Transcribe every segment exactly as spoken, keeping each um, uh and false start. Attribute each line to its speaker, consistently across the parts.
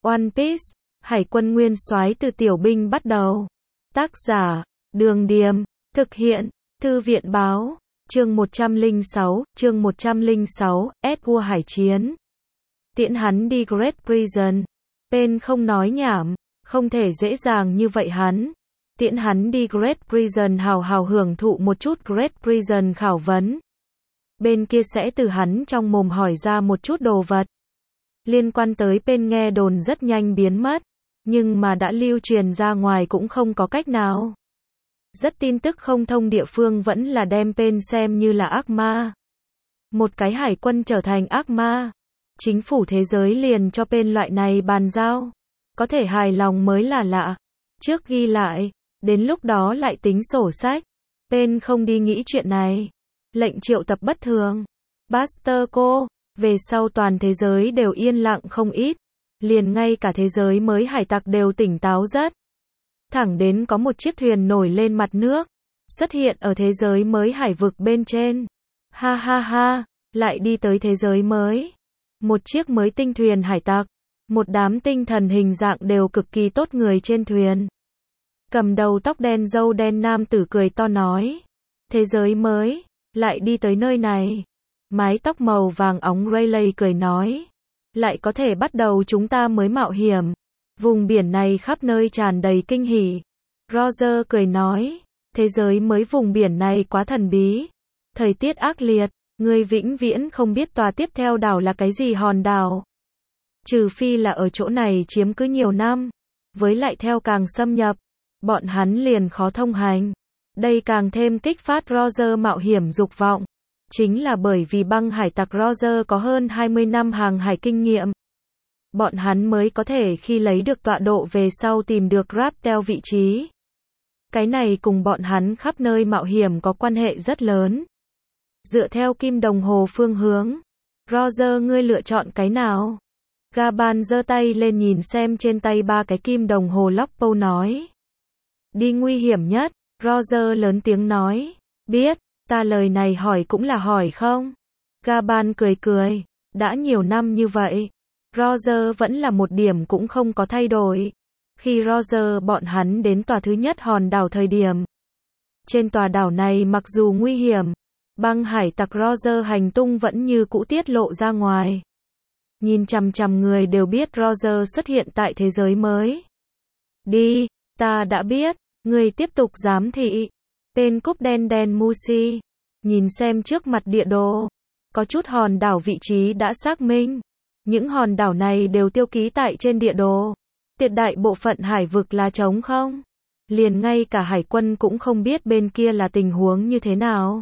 Speaker 1: One Piece, Hải quân nguyên soái từ tiểu binh bắt đầu. Tác giả, Đường Điềm, thực hiện, Thư viện Báo, chương một trăm lẻ sáu, chương một trăm lẻ sáu, Edward Hải chiến. Tiễn hắn đi Great Prison. Pen không nói nhảm, không thể dễ dàng như vậy hắn. Tiễn hắn đi Great Prison hào hào hưởng thụ một chút Great Prison khảo vấn. Bên kia sẽ từ hắn trong mồm hỏi ra một chút đồ vật. Liên quan tới Pen nghe đồn rất nhanh biến mất, nhưng mà đã lưu truyền ra ngoài cũng không có cách nào. Rất tin tức không thông địa phương vẫn là đem Pen xem như là ác ma. Một cái hải quân trở thành ác ma. Chính phủ thế giới liền cho Pen loại này bàn giao. Có thể hài lòng mới là lạ. Trước ghi lại, đến lúc đó lại tính sổ sách. Pen không đi nghĩ chuyện này. Lệnh triệu tập bất thường. Buster cô, về sau toàn thế giới đều yên lặng không ít. Liền ngay cả thế giới mới hải tặc đều tỉnh táo rất. Thẳng đến có một chiếc thuyền nổi lên mặt nước, xuất hiện ở thế giới mới hải vực bên trên. Ha ha ha, lại đi tới thế giới mới. Một chiếc mới tinh thuyền hải tặc, một đám tinh thần hình dạng đều cực kỳ tốt người trên thuyền. Cầm đầu tóc đen râu đen nam tử cười to nói. Thế giới mới, lại đi tới nơi này. Mái tóc màu vàng óng Rayleigh cười nói. Lại có thể bắt đầu chúng ta mới mạo hiểm. Vùng biển này khắp nơi tràn đầy kinh hỉ. Roger cười nói. Thế giới mới vùng biển này quá thần bí. Thời tiết ác liệt. Ngươi vĩnh viễn không biết tòa tiếp theo đảo là cái gì hòn đảo. Trừ phi là ở chỗ này chiếm cứ nhiều năm. Với lại theo càng xâm nhập, bọn hắn liền khó thông hành. Đây càng thêm kích phát Roger mạo hiểm dục vọng. Chính là bởi vì băng hải tặc Roger có hơn hai mươi năm hàng hải kinh nghiệm. Bọn hắn mới có thể khi lấy được tọa độ về sau tìm được Graptel vị trí. Cái này cùng bọn hắn khắp nơi mạo hiểm có quan hệ rất lớn. Dựa theo kim đồng hồ phương hướng. Roger ngươi lựa chọn cái nào? Gaban giơ tay lên nhìn xem trên tay ba cái kim đồng hồ Lockpow nói. Đi nguy hiểm nhất, Roger lớn tiếng nói. Biết, ta lời này hỏi cũng là hỏi không? Gaban cười cười, đã nhiều năm như vậy. Roger vẫn là một điểm cũng không có thay đổi. Khi Roger bọn hắn đến tòa thứ nhất hòn đảo thời điểm. Trên tòa đảo này mặc dù nguy hiểm, băng hải tặc Roger hành tung vẫn như cũ tiết lộ ra ngoài. Nhìn chằm chằm người đều biết Roger xuất hiện tại thế giới mới. Đi, ta đã biết, người tiếp tục giám thị. Tên cúp đen đen Musi. Nhìn xem trước mặt địa đồ. Có chút hòn đảo vị trí đã xác minh. Những hòn đảo này đều tiêu ký tại trên địa đồ. Tuyệt đại bộ phận hải vực là trống không. Liền ngay cả hải quân cũng không biết bên kia là tình huống như thế nào.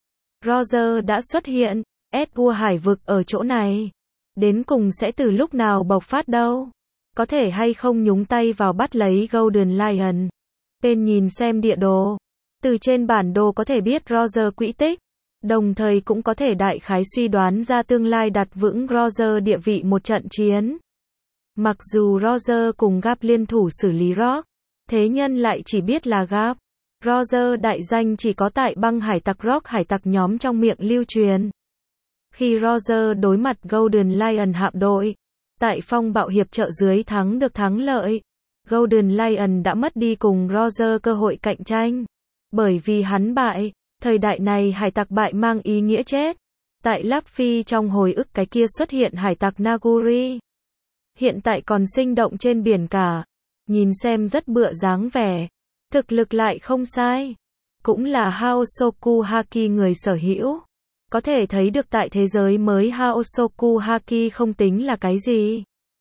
Speaker 1: Roger đã xuất hiện. Edward hải vực ở chỗ này. Đến cùng sẽ từ lúc nào bộc phát đâu. Có thể hay không nhúng tay vào bắt lấy Golden Lion. Pen nhìn xem địa đồ. Từ trên bản đồ có thể biết Roger quỹ tích. Đồng thời cũng có thể đại khái suy đoán ra tương lai đặt vững Roger địa vị một trận chiến. Mặc dù Roger cùng Gap liên thủ xử lý Rock, thế nhân lại chỉ biết là Gap. Roger đại danh chỉ có tại băng hải tặc Rock hải tặc nhóm trong miệng lưu truyền. Khi Roger đối mặt Golden Lion hạm đội, tại phong bạo hiệp trợ dưới thắng được thắng lợi, Golden Lion đã mất đi cùng Roger cơ hội cạnh tranh. Bởi vì hắn bại, thời đại này hải tặc bại mang ý nghĩa chết. Tại Luffy trong hồi ức cái kia xuất hiện hải tặc Naguri. Hiện tại còn sinh động trên biển cả. Nhìn xem rất bựa dáng vẻ. Thực lực lại không sai. Cũng là Haosoku Haki người sở hữu. Có thể thấy được tại thế giới mới Haosoku Haki không tính là cái gì.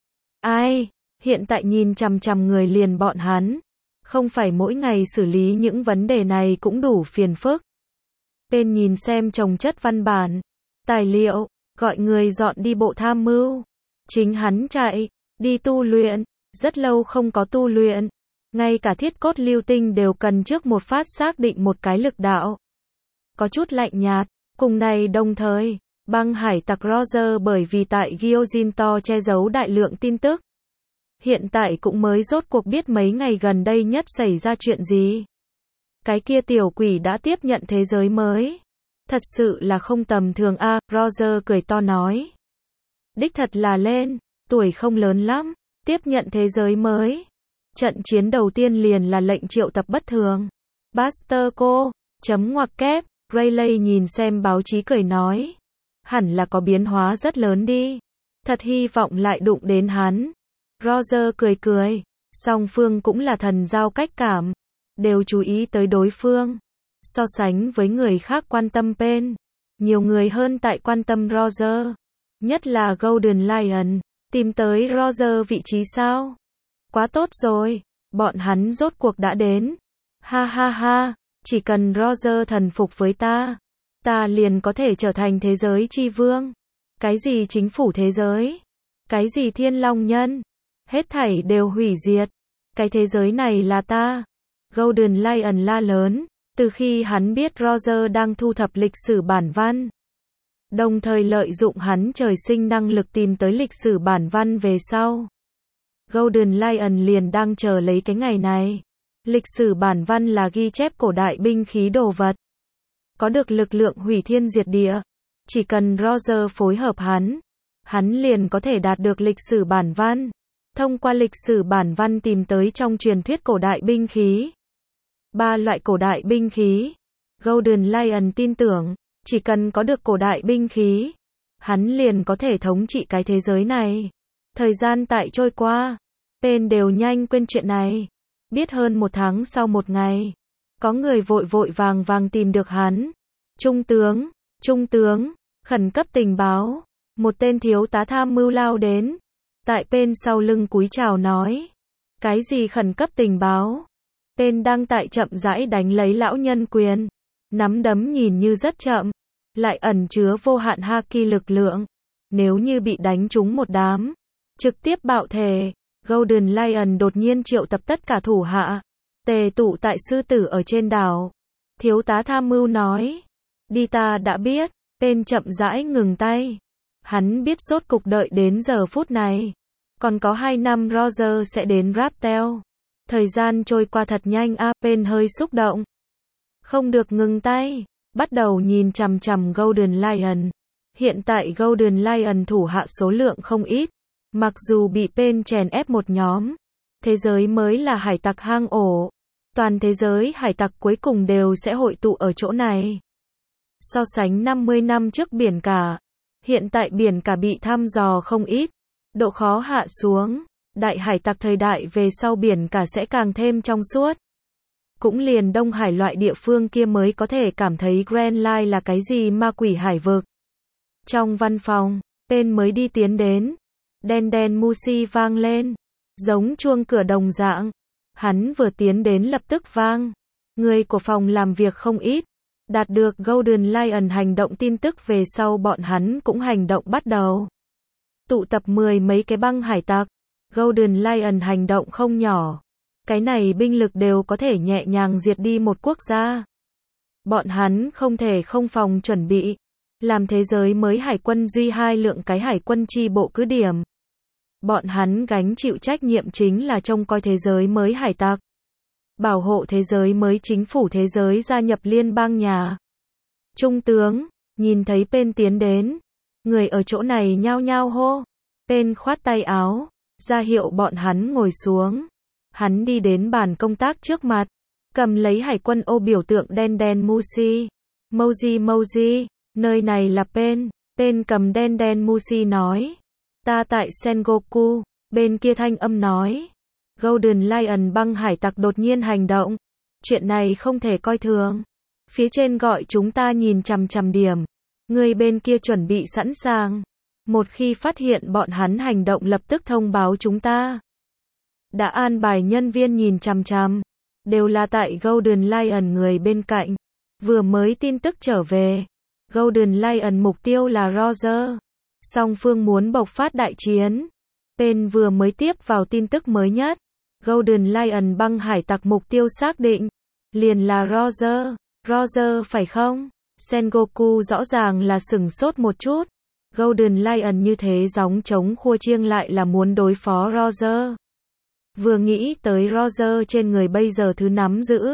Speaker 1: Ai, hiện tại nhìn chằm chằm người liền bọn hắn. Không phải mỗi ngày xử lý những vấn đề này cũng đủ phiền phức. Pen nhìn xem chồng chất văn bản, tài liệu, gọi người dọn đi bộ tham mưu. Chính hắn chạy, đi tu luyện, rất lâu không có tu luyện. Ngay cả thiết cốt lưu tinh đều cần trước một phát xác định một cái lực đạo. Có chút lạnh nhạt, cùng này đồng thời, băng hải tặc Roger bởi vì tại Gyojin che giấu đại lượng tin tức. Hiện tại cũng mới rốt cuộc biết mấy ngày gần đây nhất xảy ra chuyện gì. Cái kia tiểu quỷ đã tiếp nhận thế giới mới. Thật sự là không tầm thường a, Roger cười to nói. Đích thật là lên, tuổi không lớn lắm, tiếp nhận thế giới mới. Trận chiến đầu tiên liền là lệnh triệu tập bất thường. Buster cô, chấm ngoặc kép, Rayleigh nhìn xem báo chí cười nói. Hẳn là có biến hóa rất lớn đi. Thật hy vọng lại đụng đến hắn. Roger cười cười. Song phương cũng là thần giao cách cảm. Đều chú ý tới đối phương. So sánh với người khác quan tâm Pen. Nhiều người hơn tại quan tâm Roger. Nhất là Golden Lion. Tìm tới Roger vị trí sao? Quá tốt rồi. Bọn hắn rốt cuộc đã đến. Ha ha ha. Chỉ cần Roger thần phục với ta. Ta liền có thể trở thành thế giới chi vương. Cái gì chính phủ thế giới? Cái gì thiên long nhân? Hết thảy đều hủy diệt. Cái thế giới này là ta. Golden Lion la lớn. Từ khi hắn biết Roger đang thu thập lịch sử bản văn. Đồng thời lợi dụng hắn trời sinh năng lực tìm tới lịch sử bản văn về sau. Golden Lion liền đang chờ lấy cái ngày này. Lịch sử bản văn là ghi chép cổ đại binh khí đồ vật. Có được lực lượng hủy thiên diệt địa. Chỉ cần Roger phối hợp hắn. Hắn liền có thể đạt được lịch sử bản văn. Thông qua lịch sử bản văn tìm tới trong truyền thuyết cổ đại binh khí. Ba loại cổ đại binh khí. Golden Lion tin tưởng. Chỉ cần có được cổ đại binh khí. Hắn liền có thể thống trị cái thế giới này. Thời gian tại trôi qua. Pen đều nhanh quên chuyện này. Biết hơn một tháng sau một ngày. Có người vội vội vàng vàng tìm được hắn. Trung tướng, trung tướng, khẩn cấp tình báo. Một tên thiếu tá tham mưu lao đến. Tại Pen sau lưng cúi chào nói. Cái gì khẩn cấp tình báo? Pen đang tại chậm rãi đánh lấy lão nhân quyền. Nắm đấm nhìn như rất chậm. Lại ẩn chứa vô hạn haki lực lượng. Nếu như bị đánh trúng một đám. Trực tiếp bạo thể. Golden Lion đột nhiên triệu tập tất cả thủ hạ. Tề tụ tại sư tử ở trên đảo. Thiếu tá tham mưu nói. Đi ta đã biết. Pen chậm rãi ngừng tay. Hắn biết sốt cục đợi đến giờ phút này. Còn có hai năm Roger sẽ đến Raptel. Thời gian trôi qua thật nhanh a. Pen hơi xúc động. Không được ngừng tay. Bắt đầu nhìn chằm chằm Golden Lion. Hiện tại Golden Lion thủ hạ số lượng không ít. Mặc dù bị Pen chèn ép một nhóm. Thế giới mới là hải tặc hang ổ. Toàn thế giới hải tặc cuối cùng đều sẽ hội tụ ở chỗ này. So sánh năm mươi năm trước biển cả. Hiện tại biển cả bị thăm dò không ít. Độ khó hạ xuống. Đại hải tặc thời đại về sau biển cả sẽ càng thêm trong suốt. Cũng liền Đông Hải loại địa phương kia mới có thể cảm thấy Grand Line là cái gì ma quỷ hải vực. Trong văn phòng, Pen mới đi tiến đến. Đen đen Musi vang lên. Giống chuông cửa đồng dạng. Hắn vừa tiến đến lập tức vang. Người của phòng làm việc không ít. Đạt được Golden Lion hành động tin tức về sau bọn hắn cũng hành động bắt đầu. Tụ tập mười mấy cái băng hải tặc. Golden Lion hành động không nhỏ. Cái này binh lực đều có thể nhẹ nhàng diệt đi một quốc gia. Bọn hắn không thể không phòng chuẩn bị. Làm thế giới mới hải quân duy hai lượng cái hải quân chi bộ cứ điểm. Bọn hắn gánh chịu trách nhiệm chính là trông coi thế giới mới hải tặc. Bảo hộ thế giới mới chính phủ thế giới gia nhập liên bang nhà. Trung tướng, nhìn thấy Pen tiến đến. Người ở chỗ này nhao nhao hô. Pen khoát tay áo. Ra hiệu bọn hắn ngồi xuống. Hắn đi đến bàn công tác trước mặt. Cầm lấy hải quân ô biểu tượng đen đen Musi. Moji Moji, nơi này là Pen. Pen cầm đen đen Musi nói. Ta tại Sengoku. Bên kia thanh âm nói. Golden Lion băng hải tặc đột nhiên hành động. Chuyện này không thể coi thường. Phía trên gọi chúng ta nhìn chằm chằm điểm. Người bên kia chuẩn bị sẵn sàng. Một khi phát hiện bọn hắn hành động lập tức thông báo chúng ta. Đã an bài nhân viên nhìn chằm chằm. Đều là tại Golden Lion người bên cạnh. Vừa mới tin tức trở về. Golden Lion mục tiêu là Roger. Song phương muốn bộc phát đại chiến. Pen vừa mới tiếp vào tin tức mới nhất. Golden Lion băng hải tặc mục tiêu xác định. Liền là Roger. Roger phải không? Sengoku rõ ràng là sửng sốt một chút. Golden Lion như thế gióng trống khua chiêng lại là muốn đối phó Roger. Vừa nghĩ tới Roger trên người bây giờ thứ nắm giữ.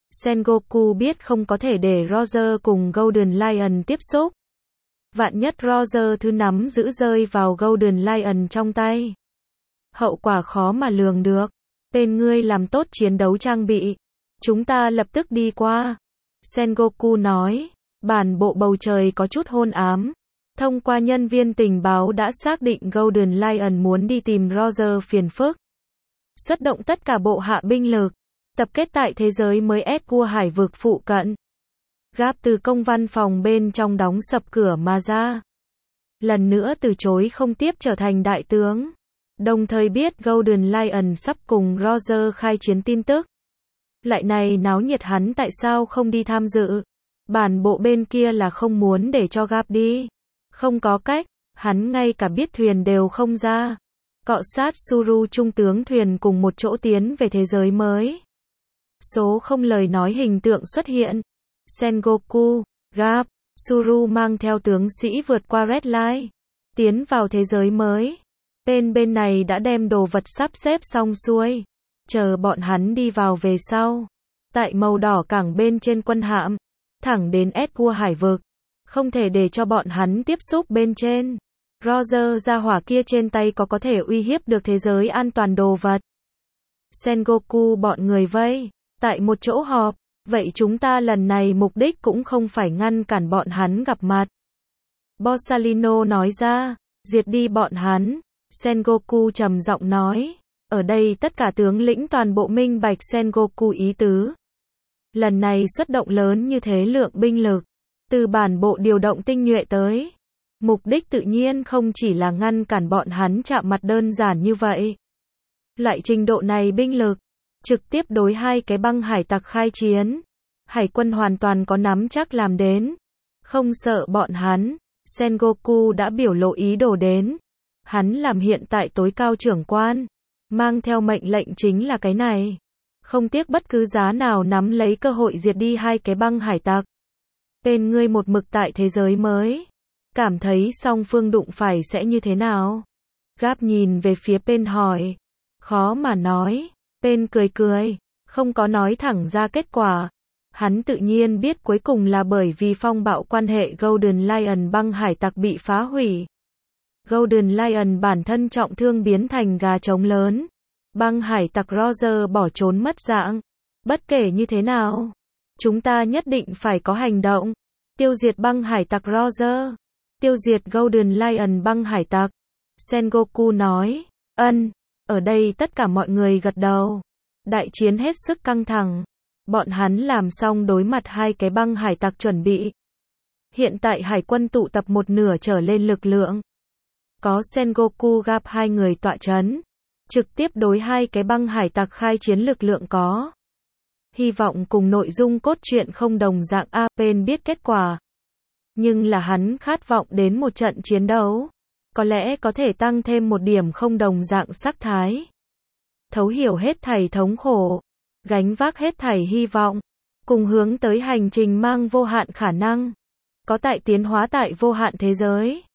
Speaker 1: Sengoku biết không có thể để Roger cùng Golden Lion tiếp xúc. Vạn nhất Roger thứ nắm giữ rơi vào Golden Lion trong tay. hậu quả khó mà lường được. Tên ngươi làm tốt chiến đấu trang bị. Chúng ta lập tức đi qua. Sengoku nói, bản bộ bầu trời có chút hôn ám. Thông qua nhân viên tình báo đã xác định Golden Lion muốn đi tìm Roger phiền phức. Xuất động tất cả bộ hạ binh lực, tập kết tại thế giới mới Edgewater hải vực phụ cận. Gáp từ công văn phòng bên trong đóng sập cửa mà ra. Lần nữa từ chối không tiếp trở thành đại tướng. Đồng thời biết Golden Lion sắp cùng Roger khai chiến tin tức. Lại này náo nhiệt hắn tại sao không đi tham dự. Bản bộ bên kia là không muốn để cho Gáp đi. Không có cách, hắn ngay cả biết thuyền đều không ra. Cọ sát Suru trung tướng thuyền cùng một chỗ tiến về thế giới mới. Số không lời nói hình tượng xuất hiện. Sengoku, Gáp, Suru mang theo tướng sĩ vượt qua Red Line, tiến vào thế giới mới. Bên bên này đã đem đồ vật sắp xếp xong xuôi, chờ bọn hắn đi vào về sau. Tại màu đỏ cảng bên trên quân hạm, thẳng đến Edgewater hải vực, không thể để cho bọn hắn tiếp xúc bên trên. Roger gia hỏa kia trên tay có có thể uy hiếp được thế giới an toàn đồ vật. Sengoku bọn người vây tại một chỗ họp, vậy chúng ta lần này mục đích cũng không phải ngăn cản bọn hắn gặp mặt. Borsalino nói ra, diệt đi bọn hắn. Sengoku trầm giọng nói, ở đây tất cả tướng lĩnh toàn bộ minh bạch Sengoku ý tứ. Lần này xuất động lớn như thế lượng binh lực, từ bản bộ điều động tinh nhuệ tới. Mục đích tự nhiên không chỉ là ngăn cản bọn hắn chạm mặt đơn giản như vậy. Loại trình độ này binh lực, trực tiếp đối hai cái băng hải tặc khai chiến. Hải quân hoàn toàn có nắm chắc làm đến. Không sợ bọn hắn, Sengoku đã biểu lộ ý đồ đến. Hắn làm hiện tại tối cao trưởng quan, mang theo mệnh lệnh chính là cái này. Không tiếc bất cứ giá nào nắm lấy cơ hội diệt đi hai cái băng hải tặc. Tên ngươi một mực tại thế giới mới. Cảm thấy song phương đụng phải sẽ như thế nào? Gáp nhìn về phía Pen hỏi. Khó mà nói. Pen cười cười, không có nói thẳng ra kết quả. Hắn tự nhiên biết cuối cùng là bởi vì phong bạo quan hệ Golden Lion băng hải tặc bị phá hủy. Golden Lion bản thân trọng thương biến thành gà trống lớn. Băng hải tặc Roger bỏ trốn mất dạng. Bất kể như thế nào, chúng ta nhất định phải có hành động. Tiêu diệt băng hải tặc Roger. Tiêu diệt Golden Lion băng hải tặc. Sengoku nói, ân, ở đây tất cả mọi người gật đầu. Đại chiến hết sức căng thẳng. Bọn hắn làm xong đối mặt hai cái băng hải tặc chuẩn bị. Hiện tại hải quân tụ tập một nửa trở lên lực lượng. Có Sengoku gặp hai người tọa chấn. Trực tiếp đối hai cái băng hải tặc khai chiến lực lượng có. Hy vọng cùng nội dung cốt truyện không đồng dạng Apen biết kết quả. Nhưng là hắn khát vọng đến một trận chiến đấu. Có lẽ có thể tăng thêm một điểm không đồng dạng sắc thái. Thấu hiểu hết thảy thống khổ. Gánh vác hết thảy hy vọng. Cùng hướng tới hành trình mang vô hạn khả năng. Có tại tiến hóa tại vô hạn thế giới.